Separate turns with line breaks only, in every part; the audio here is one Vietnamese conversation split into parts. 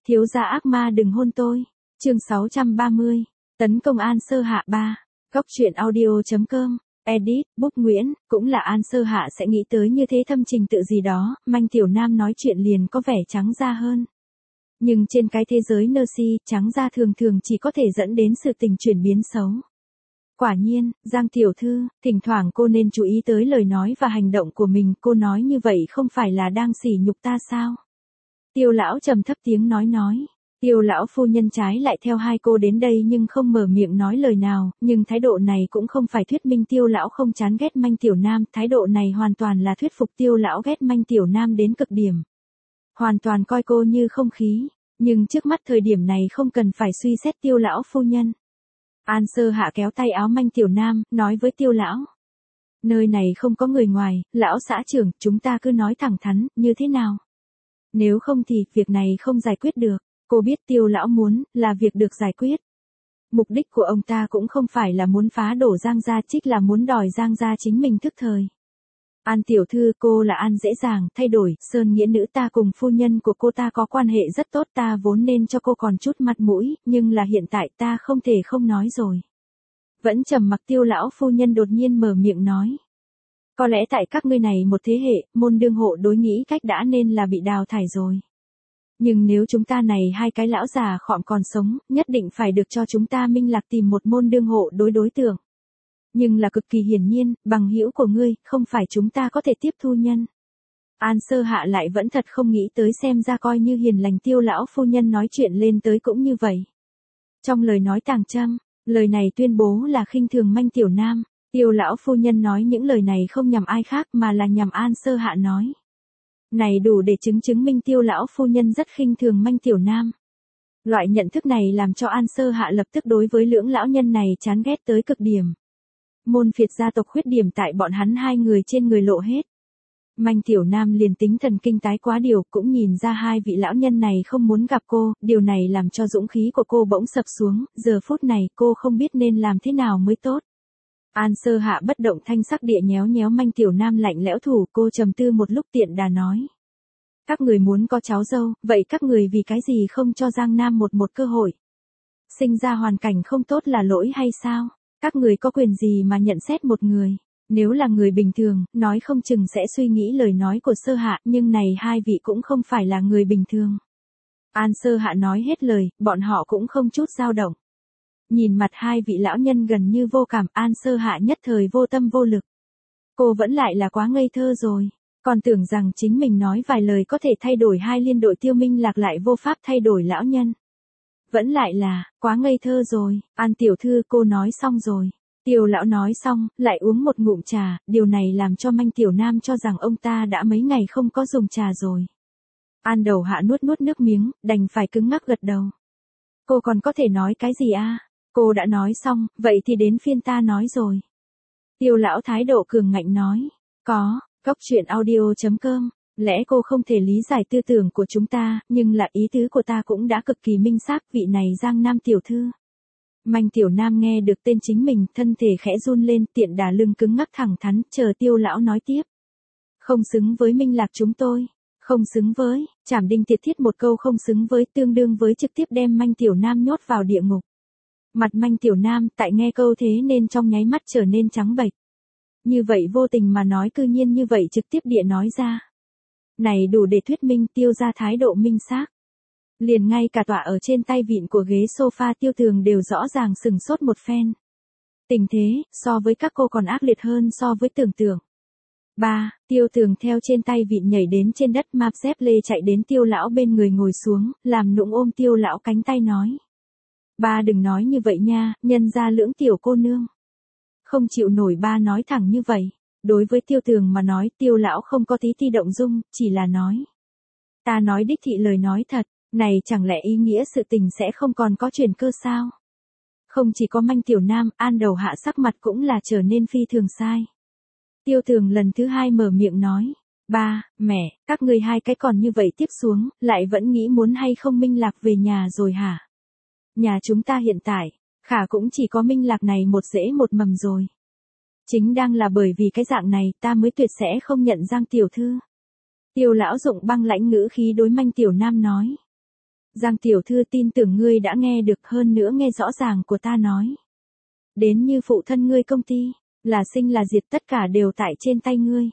Thiếu gia ác ma đừng hôn tôi. Chương 630. Tấn công An Sơ Hạ 3. Góc truyện audio.com. Edit, Book Nguyễn, cũng là An Sơ Hạ sẽ nghĩ tới như thế thâm trình tự gì đó, Manh Tiểu Nam nói chuyện liền có vẻ trắng da hơn. Nhưng trên cái thế giới nơ si, trắng da thường thường chỉ có thể dẫn đến sự tình chuyển biến xấu. Quả nhiên, Giang tiểu thư, thỉnh thoảng cô nên chú ý tới lời nói và hành động của mình, cô nói như vậy không phải là đang sỉ nhục ta sao? Tiêu lão trầm thấp tiếng nói. Tiêu lão phu nhân trái lại theo hai cô đến đây nhưng không mở miệng nói lời nào, nhưng thái độ này cũng không phải thuyết minh Tiêu lão không chán ghét Manh Tiểu Nam, thái độ này hoàn toàn là thuyết phục Tiêu lão ghét Manh Tiểu Nam đến cực điểm. Hoàn toàn coi cô như không khí, nhưng trước mắt thời điểm này không cần phải suy xét Tiêu lão phu nhân. An Sơ Hạ kéo tay áo Manh Tiểu Nam, nói với Tiêu lão. Nơi này không có người ngoài, lão xã trưởng, chúng ta cứ nói thẳng thắn, như thế nào? Nếu không thì, việc này không giải quyết được. Cô biết Tiêu lão muốn, là việc được giải quyết. Mục đích của ông ta cũng không phải là muốn phá đổ Giang gia, trích là muốn đòi Giang gia chính mình thức thời. An tiểu thư, cô là An dễ dàng, thay đổi, Sơn nghĩa nữ ta cùng phu nhân của cô ta có quan hệ rất tốt, ta vốn nên cho cô còn chút mặt mũi, nhưng là hiện tại ta không thể không nói rồi. Vẫn trầm mặc Tiêu lão phu nhân đột nhiên mở miệng nói. Có lẽ tại các ngươi này một thế hệ, môn đương hộ đối nghĩ cách đã nên là bị đào thải rồi. Nhưng nếu chúng ta này hai cái lão già khọm còn sống, nhất định phải được cho chúng ta Minh Lạc tìm một môn đương hộ đối tượng. Nhưng là cực kỳ hiển nhiên, bằng hữu của ngươi, không phải chúng ta có thể tiếp thu nhân. An Sơ Hạ lại vẫn thật không nghĩ tới, xem ra coi như hiền lành Tiêu lão phu nhân nói chuyện lên tới cũng như vậy. Trong lời nói tàng châm, lời này tuyên bố là khinh thường Manh Tiểu Nam. Tiêu lão phu nhân nói những lời này không nhằm ai khác mà là nhằm An Sơ Hạ nói. Này đủ để chứng minh Tiêu lão phu nhân rất khinh thường Manh Tiểu Nam. Loại nhận thức này làm cho An Sơ Hạ lập tức đối với lưỡng lão nhân này chán ghét tới cực điểm. Môn phiệt gia tộc khuyết điểm tại bọn hắn hai người trên người lộ hết. Manh Tiểu Nam liền tính thần kinh tái quá điều, cũng nhìn ra hai vị lão nhân này không muốn gặp cô, điều này làm cho dũng khí của cô bỗng sập xuống, giờ phút này cô không biết nên làm thế nào mới tốt. An Sơ Hạ bất động thanh sắc địa nhéo Manh Tiểu Nam lạnh lẽo thủ, cô trầm tư một lúc tiện đà nói. Các người muốn có cháu dâu, vậy các người vì cái gì không cho Giang Nam một cơ hội? Sinh ra hoàn cảnh không tốt là lỗi hay sao? Các người có quyền gì mà nhận xét một người? Nếu là người bình thường, nói không chừng sẽ suy nghĩ lời nói của Sơ Hạ, nhưng này hai vị cũng không phải là người bình thường. An Sơ Hạ nói hết lời, bọn họ cũng không chút dao động. Nhìn mặt hai vị lão nhân gần như vô cảm, An Sơ Hạ nhất thời vô tâm vô lực. Cô vẫn lại là quá ngây thơ rồi, còn tưởng rằng chính mình nói vài lời có thể thay đổi hai liên đội Tiêu Minh Lạc lại vô pháp thay đổi lão nhân. Vẫn lại là, quá ngây thơ rồi, An tiểu thư cô nói xong rồi. Tiêu lão nói xong, lại uống một ngụm trà, điều này làm cho Manh Tiểu Nam cho rằng ông ta đã mấy ngày không có dùng trà rồi. An Đầu Hạ nuốt nước miếng, đành phải cứng ngắc gật đầu. Cô còn có thể nói cái gì a? Cô đã nói xong, vậy thì đến phiên ta nói rồi. Tiêu lão thái độ cường ngạnh nói. Có, góc truyện audio.com. Lẽ cô không thể lý giải tư tưởng của chúng ta, nhưng là ý tứ của ta cũng đã cực kỳ minh xác, vị này Giang Nam tiểu thư. Manh Tiểu Nam nghe được tên chính mình, thân thể khẽ run lên, tiện đà lưng cứng ngắc thẳng thắn, chờ Tiêu lão nói tiếp. Không xứng với Minh Lạc chúng tôi. Không xứng với, Trảm Đinh Tiệt Thiết một câu không xứng với tương đương với trực tiếp đem Manh Tiểu Nam nhốt vào địa ngục. Mặt Manh Tiểu Nam tại nghe câu thế nên trong nháy mắt trở nên trắng bệch. Như vậy vô tình mà nói, cư nhiên như vậy trực tiếp địa nói ra. Này đủ để thuyết minh Tiêu ra thái độ minh xác. Liền ngay cả tọa ở trên tay vịn của ghế sofa Tiêu Tường đều rõ ràng sừng sốt một phen. Tình thế, so với các cô còn ác liệt hơn so với tưởng tượng. 3. Tiêu Tường theo trên tay vịn nhảy đến trên đất, map dép lê chạy đến Tiêu lão bên người ngồi xuống, làm nũng ôm Tiêu lão cánh tay nói. Ba đừng nói như vậy nha, nhân ra lưỡng tiểu cô nương. Không chịu nổi ba nói thẳng như vậy. Đối với Tiêu Tường mà nói, Tiêu lão không có tí ti động dung, chỉ là nói. Ta nói đích thị lời nói thật, này chẳng lẽ ý nghĩa sự tình sẽ không còn có chuyển cơ sao? Không chỉ có Manh Tiểu Nam, An Đầu Hạ sắc mặt cũng là trở nên phi thường sai. Tiêu Tường lần thứ hai mở miệng nói. Ba, mẹ, các người hai cái còn như vậy tiếp xuống, lại vẫn nghĩ muốn hay không Minh Lạc về nhà rồi hả? Nhà chúng ta hiện tại, khả cũng chỉ có Minh Lạc này một rễ một mầm rồi. Chính đang là bởi vì cái dạng này ta mới tuyệt sẽ không nhận Giang tiểu thư. Tiêu lão dụng băng lãnh ngữ khí đối Manh Tiểu Nam nói. Giang tiểu thư tin tưởng ngươi đã nghe được, hơn nữa nghe rõ ràng của ta nói. Đến như phụ thân ngươi công ty, là sinh là diệt tất cả đều tại trên tay ngươi.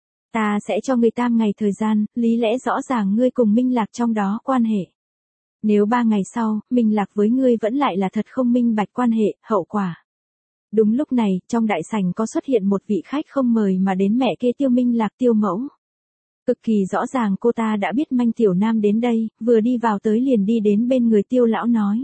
Ta sẽ cho ngươi 3 ngày thời gian, lý lẽ rõ ràng ngươi cùng Minh Lạc trong đó quan hệ. Nếu 3 ngày sau, Minh Lạc với ngươi vẫn lại là thật không minh bạch quan hệ, hậu quả. Đúng lúc này, trong đại sảnh có xuất hiện một vị khách không mời mà đến mẹ kế Tiêu Minh Lạc Tiêu mẫu. Cực kỳ rõ ràng cô ta đã biết Manh Tiểu Nam đến đây, vừa đi vào tới liền đi đến bên người Tiêu lão nói.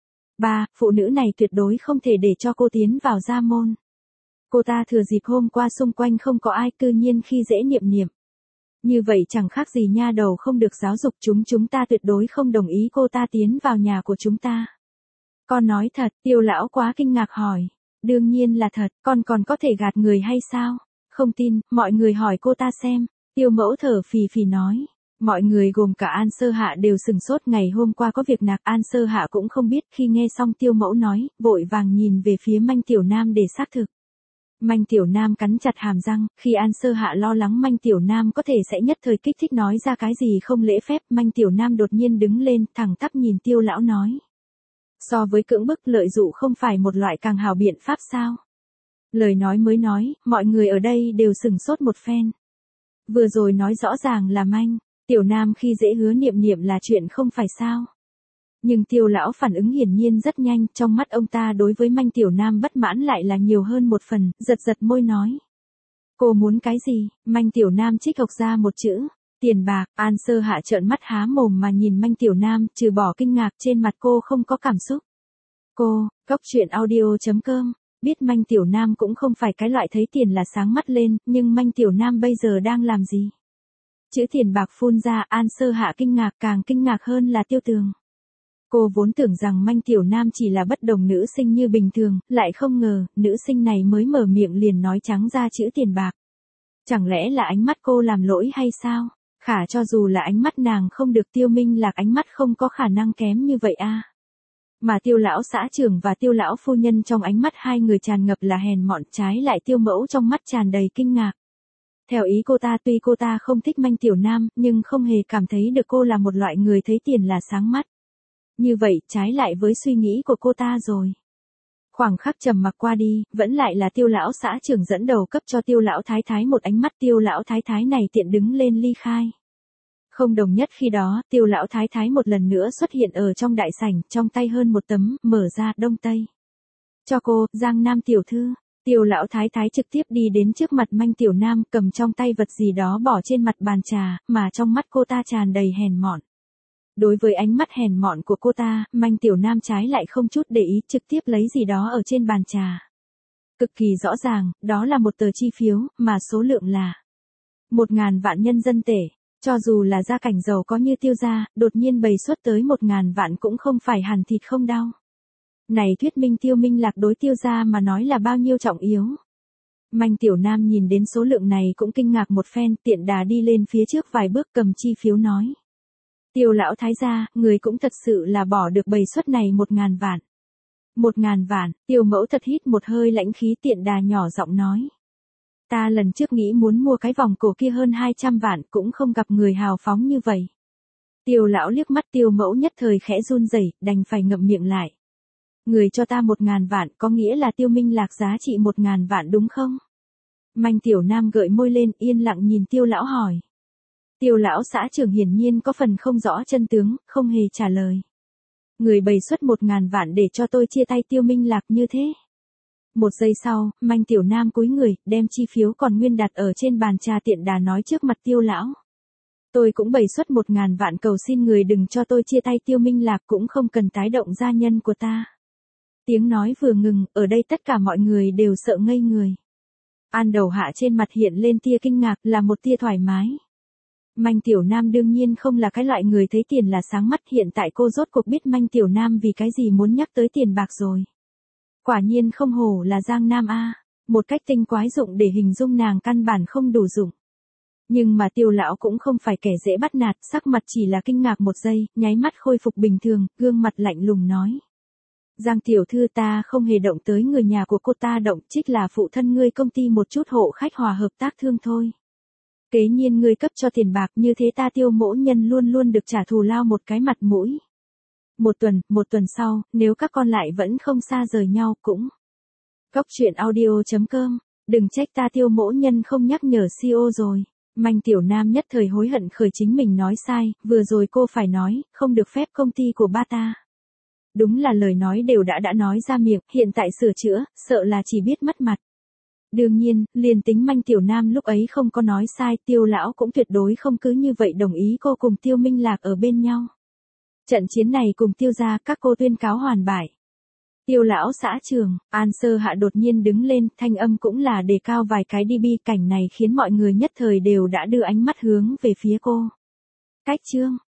Ba, phụ nữ này tuyệt đối không thể để cho cô tiến vào gia môn. Cô ta thừa dịp hôm qua xung quanh không có ai, cư nhiên khi dễ niệm niệm. Như vậy chẳng khác gì nha đầu không được giáo dục, chúng ta tuyệt đối không đồng ý cô ta tiến vào nhà của chúng ta. Con nói thật, Tiêu lão quá kinh ngạc hỏi. Đương nhiên là thật, con còn có thể gạt người hay sao? Không tin, mọi người hỏi cô ta xem. Tiêu mẫu thở phì phì nói. Mọi người gồm cả An Sơ Hạ đều sừng sốt, ngày hôm qua có việc nạc, An Sơ Hạ cũng không biết, khi nghe xong Tiêu mẫu nói, vội vàng nhìn về phía Manh Tiểu Nam để xác thực. Manh Tiểu Nam cắn chặt hàm răng, khi An Sơ Hạ lo lắng Manh Tiểu Nam có thể sẽ nhất thời kích thích nói ra cái gì không lễ phép, Manh Tiểu Nam đột nhiên đứng lên, thẳng tắp nhìn Tiêu lão nói. So với cưỡng bức, lợi dụ không phải một loại càng hào biện pháp sao? Lời nói mới nói, mọi người ở đây đều sừng sốt một phen. Vừa rồi nói rõ ràng là Manh Tiểu Nam khi dễ Hứa Niệm Niệm là chuyện không phải sao? Nhưng Tiêu lão phản ứng hiển nhiên rất nhanh, trong mắt ông ta đối với Manh Tiểu Nam bất mãn lại là nhiều hơn một phần, giật môi nói. Cô muốn cái gì? Manh Tiểu Nam trích gộc ra một chữ. Tiền bạc. An Sơ Hạ trợn mắt há mồm mà nhìn Manh Tiểu Nam, trừ bỏ kinh ngạc trên mặt cô không có cảm xúc. Cô, Góc Truyện Audio.com, biết Manh Tiểu Nam cũng không phải cái loại thấy tiền là sáng mắt lên, nhưng Manh Tiểu Nam bây giờ đang làm gì? Chữ tiền bạc phun ra, An Sơ Hạ kinh ngạc, càng kinh ngạc hơn là Tiêu Tường. Cô vốn tưởng rằng Manh Tiểu Nam chỉ là bất đồng nữ sinh như bình thường, lại không ngờ, nữ sinh này mới mở miệng liền nói trắng ra chữ tiền bạc. Chẳng lẽ là ánh mắt cô làm lỗi hay sao? Khả cho dù là ánh mắt nàng không được, Tiêu Minh Lạc ánh mắt không có khả năng kém như vậy a. Mà Tiêu lão xã trưởng và Tiêu lão phu nhân trong ánh mắt hai người tràn ngập là hèn mọn, trái lại Tiêu mẫu trong mắt tràn đầy kinh ngạc. Theo ý cô ta, tuy cô ta không thích Manh Tiểu Nam, nhưng không hề cảm thấy được cô là một loại người thấy tiền là sáng mắt. Như vậy, trái lại với suy nghĩ của cô ta rồi. Khoảng khắc trầm mặc qua đi, vẫn lại là Tiêu lão xã trưởng dẫn đầu cấp cho Tiêu lão thái thái một ánh mắt, Tiêu lão thái thái này tiện đứng lên ly khai. Không đồng nhất khi đó, Tiêu lão thái thái một lần nữa xuất hiện ở trong đại sảnh, trong tay hơn một tấm, mở ra, đông tây. Cho cô, Giang Nam tiểu thư. Tiêu lão thái thái trực tiếp đi đến trước mặt Manh Tiểu Nam, cầm trong tay vật gì đó bỏ trên mặt bàn trà, mà trong mắt cô ta tràn đầy hèn mọn. Đối với ánh mắt hèn mọn của cô ta, Manh Tiểu Nam trái lại không chút để ý, trực tiếp lấy gì đó ở trên bàn trà. Cực kỳ rõ ràng, đó là một tờ chi phiếu, mà số lượng là 1.000 vạn nhân dân tệ. Cho dù là gia cảnh giàu có như Tiêu gia, đột nhiên bày xuất tới 1.000 vạn cũng không phải hàn thịt không đau. Này thuyết minh Tiêu Minh Lạc đối Tiêu gia mà nói là bao nhiêu trọng yếu. Manh Tiểu Nam nhìn đến số lượng này cũng kinh ngạc một phen, tiện đà đi lên phía trước vài bước cầm chi phiếu nói. Tiêu lão thái gia, người cũng thật sự là bỏ được bầy suất này 1.000 vạn. 1.000 vạn, Tiêu mẫu thật hít một hơi lãnh khí, tiện đà nhỏ giọng nói. Ta lần trước nghĩ muốn mua cái vòng cổ kia hơn 200 vạn, cũng không gặp người hào phóng như vậy. Tiêu lão liếc mắt, Tiêu mẫu nhất thời khẽ run rẩy, đành phải ngậm miệng lại. Người cho ta 1.000 vạn, có nghĩa là Tiêu Minh Lạc giá trị 1.000 vạn đúng không? Manh Tiểu Nam gợi môi lên, yên lặng nhìn Tiêu lão hỏi. Tiêu lão xã trưởng hiển nhiên có phần không rõ chân tướng, không hề trả lời. Người bày xuất 1.000 vạn để cho tôi chia tay Tiêu Minh Lạc như thế. Một giây sau, Manh Tiểu Nam cúi người, đem chi phiếu còn nguyên đặt ở trên bàn trà, tiện đà nói trước mặt Tiêu lão. Tôi cũng bày xuất 1.000 vạn, cầu xin người đừng cho tôi chia tay Tiêu Minh Lạc, cũng không cần tái động gia nhân của ta. Tiếng nói vừa ngừng, ở đây tất cả mọi người đều sợ ngây người. An Đầu Hạ trên mặt hiện lên tia kinh ngạc, là một tia thoải mái. Manh Tiểu Nam đương nhiên không là cái loại người thấy tiền là sáng mắt, hiện tại cô rốt cuộc biết Manh Tiểu Nam vì cái gì muốn nhắc tới tiền bạc rồi. Quả nhiên không hổ là Giang Nam a, một cách tinh quái dụng để hình dung nàng căn bản không đủ dụng. Nhưng mà Tiêu lão cũng không phải kẻ dễ bắt nạt, sắc mặt chỉ là kinh ngạc một giây, nháy mắt khôi phục bình thường, gương mặt lạnh lùng nói. Giang tiểu thư, ta không hề động tới người nhà của cô, ta động trích là phụ thân ngươi công ty một chút hộ khách hòa hợp tác thương thôi. Kế nhiên ngươi cấp cho tiền bạc như thế, ta Tiêu mỗ nhân luôn luôn được trả thù lao một cái mặt mũi. một tuần sau, nếu các con lại vẫn không xa rời nhau cũng. Cóc truyện audio.com, đừng trách ta Tiêu mỗ nhân không nhắc nhở CEO rồi. Manh Tiểu Nam nhất thời hối hận khởi chính mình nói sai, vừa rồi cô phải nói, không được phép công ty của ba ta. Đúng là lời nói đều đã nói ra miệng, hiện tại sửa chữa, sợ là chỉ biết mất mặt. Đương nhiên, liền tính Manh Tiểu Nam lúc ấy không có nói sai, Tiêu lão cũng tuyệt đối không cứ như vậy đồng ý cô cùng Tiêu Minh Lạc ở bên nhau. Trận chiến này cùng Tiêu gia các cô tuyên cáo hoàn bại. Tiêu lão xã trường, An Sơ Hạ đột nhiên đứng lên, thanh âm cũng là đề cao vài cái dB, cảnh này khiến mọi người nhất thời đều đã đưa ánh mắt hướng về phía cô. Cách chương